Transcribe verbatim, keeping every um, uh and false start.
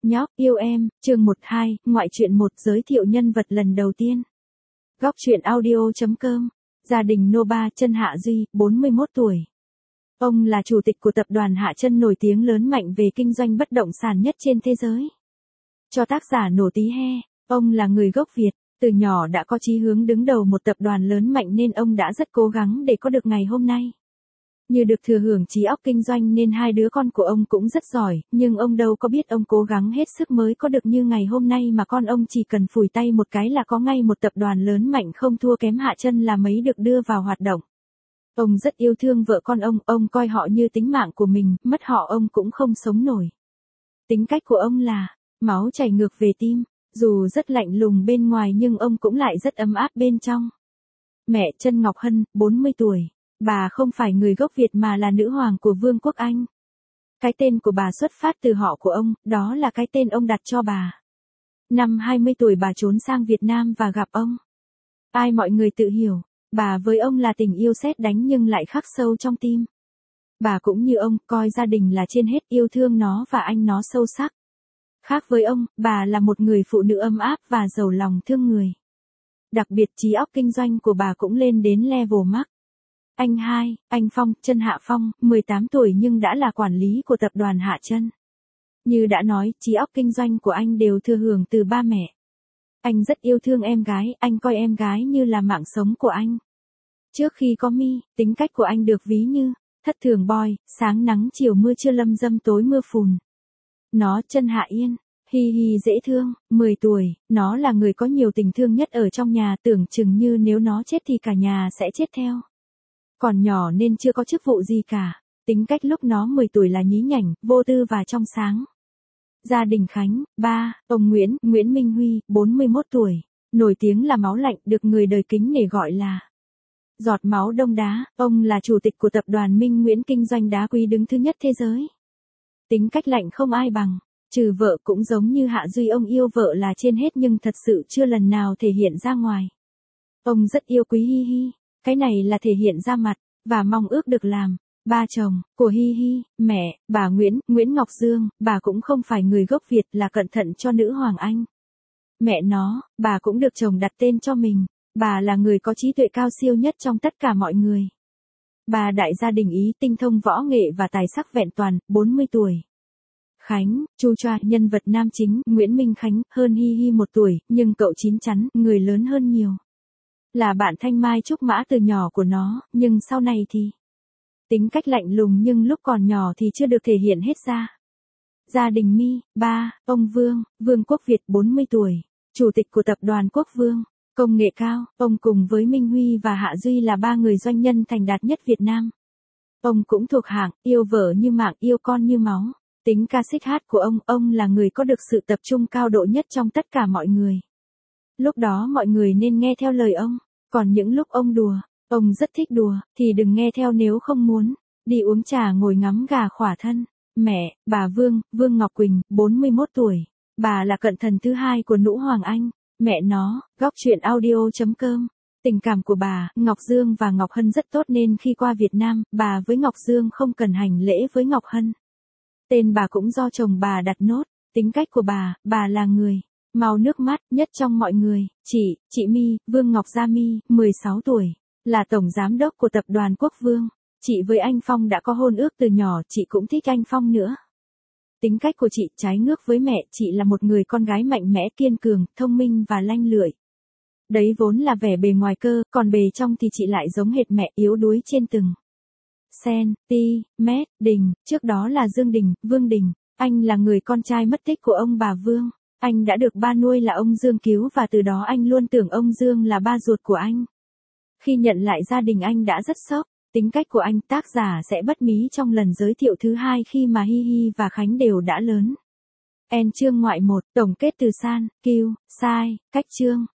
Nhóc yêu em, chương một hai, ngoại truyện một giới thiệu nhân vật lần đầu tiên. Góc truyện audio.com. Gia đình Nova Chân Hạ Duy, bốn mươi mốt tuổi. Ông là chủ tịch của tập đoàn Hạ Chân nổi tiếng lớn mạnh về kinh doanh bất động sản nhất trên thế giới. Cho tác giả nổ tí he, ông là người gốc Việt, từ nhỏ đã có chí hướng đứng đầu một tập đoàn lớn mạnh nên ông đã rất cố gắng để có được ngày hôm nay. Như được thừa hưởng trí óc kinh doanh nên hai đứa con của ông cũng rất giỏi, nhưng ông đâu có biết ông cố gắng hết sức mới có được như ngày hôm nay mà con ông chỉ cần phủi tay một cái là có ngay một tập đoàn lớn mạnh không thua kém Hạ Chân là mấy được đưa vào hoạt động. Ông rất yêu thương vợ con ông, ông coi họ như tính mạng của mình, mất họ ông cũng không sống nổi. Tính cách của ông là, máu chảy ngược về tim, dù rất lạnh lùng bên ngoài nhưng ông cũng lại rất ấm áp bên trong. Mẹ Chân Ngọc Hân, bốn mươi tuổi. Bà không phải người gốc Việt mà là nữ hoàng của Vương quốc Anh. Cái tên của bà xuất phát từ họ của ông, đó là cái tên ông đặt cho bà. Năm hai mươi tuổi bà trốn sang Việt Nam và gặp ông. Ai mọi người tự hiểu, bà với ông là tình yêu sét đánh nhưng lại khắc sâu trong tim. Bà cũng như ông, coi gia đình là trên hết, yêu thương nó và anh nó sâu sắc. Khác với ông, bà là một người phụ nữ ấm áp và giàu lòng thương người. Đặc biệt trí óc kinh doanh của bà cũng lên đến level max. Anh hai, anh Phong, Chân Hạ Phong, mười tám tuổi nhưng đã là quản lý của tập đoàn Hạ Chân. Như đã nói, trí óc kinh doanh của anh đều thừa hưởng từ ba mẹ. Anh rất yêu thương em gái, anh coi em gái như là mạng sống của anh. Trước khi có Mi, tính cách của anh được ví như thất thường boy, sáng nắng chiều mưa, trưa lâm dâm tối mưa phùn. Nó Chân Hạ Yên, hi hi dễ thương, mười tuổi, nó là người có nhiều tình thương nhất ở trong nhà, tưởng chừng như nếu nó chết thì cả nhà sẽ chết theo. Còn nhỏ nên chưa có chức vụ gì cả, tính cách lúc nó mười tuổi là nhí nhảnh, vô tư và trong sáng. Gia đình Khánh, ba, ông Nguyễn, Nguyễn Minh Huy, bốn mươi mốt tuổi, nổi tiếng là máu lạnh, được người đời kính nể gọi là giọt máu đông đá, ông là chủ tịch của tập đoàn Minh Nguyễn kinh doanh đá quý đứng thứ nhất thế giới. Tính cách lạnh không ai bằng, trừ vợ cũng giống như Hạ Duy, ông yêu vợ là trên hết nhưng thật sự chưa lần nào thể hiện ra ngoài. Ông rất yêu Quý Hi Hi. Cái này là thể hiện ra mặt, và mong ước được làm ba chồng của Hi Hi. Mẹ, bà Nguyễn, Nguyễn Ngọc Dương, bà cũng không phải người gốc Việt, là cẩn thận cho nữ hoàng Anh. Mẹ nó, bà cũng được chồng đặt tên cho mình, bà là người có trí tuệ cao siêu nhất trong tất cả mọi người. Bà đại gia đình Ý, tinh thông võ nghệ và tài sắc vẹn toàn, bốn mươi tuổi. Khánh, Chu Choa, nhân vật nam chính, Nguyễn Minh Khánh, hơn Hi Hi một tuổi, nhưng cậu chín chắn, người lớn hơn nhiều. Là bạn thanh mai trúc mã từ nhỏ của nó, nhưng sau này thì tính cách lạnh lùng nhưng lúc còn nhỏ thì chưa được thể hiện hết ra. Gia đình Mi, ba, ông Vương, Vương Quốc Việt, bốn mươi tuổi, chủ tịch của tập đoàn Quốc Vương, công nghệ cao, ông cùng với Minh Huy và Hạ Duy là ba người doanh nhân thành đạt nhất Việt Nam. Ông cũng thuộc hạng, yêu vợ như mạng, yêu con như máu. Tính ca xích hát của ông, ông là người có được sự tập trung cao độ nhất trong tất cả mọi người. Lúc đó mọi người nên nghe theo lời ông, còn những lúc ông đùa, ông rất thích đùa, thì đừng nghe theo nếu không muốn. Đi uống trà ngồi ngắm gà khỏa thân. Mẹ, bà Vương, Vương Ngọc Quỳnh, bốn mươi mốt tuổi. Bà là cận thần thứ hai của nữ hoàng Anh. Mẹ nó, góc truyện audio.com. Tình cảm của bà, Ngọc Dương và Ngọc Hân rất tốt nên khi qua Việt Nam, bà với Ngọc Dương không cần hành lễ với Ngọc Hân. Tên bà cũng do chồng bà đặt nốt. Tính cách của bà, bà là người mau nước mắt nhất trong mọi người. Chị, chị My, Vương Ngọc Gia My, mười sáu tuổi, là tổng giám đốc của tập đoàn Quốc Vương. Chị với anh Phong đã có hôn ước từ nhỏ, chị cũng thích anh Phong nữa. Tính cách của chị trái ngược với mẹ, chị là một người con gái mạnh mẽ, kiên cường, thông minh và lanh lợi. Đấy vốn là vẻ bề ngoài cơ, còn bề trong thì chị lại giống hệt mẹ, yếu đuối trên từng sen, ti, mét, đình, trước đó là Dương Đình, Vương Đình. Anh là người con trai mất tích của ông bà Vương. Anh đã được ba nuôi là ông Dương cứu và từ đó anh luôn tưởng ông Dương là ba ruột của anh. Khi nhận lại gia đình anh đã rất sốc. Tính cách của anh, tác giả sẽ bất mí trong lần giới thiệu thứ hai khi mà Hi Hi và Khánh đều đã lớn. En chương ngoại một, tổng kết từ San, Kiêu, Sai, cách chương.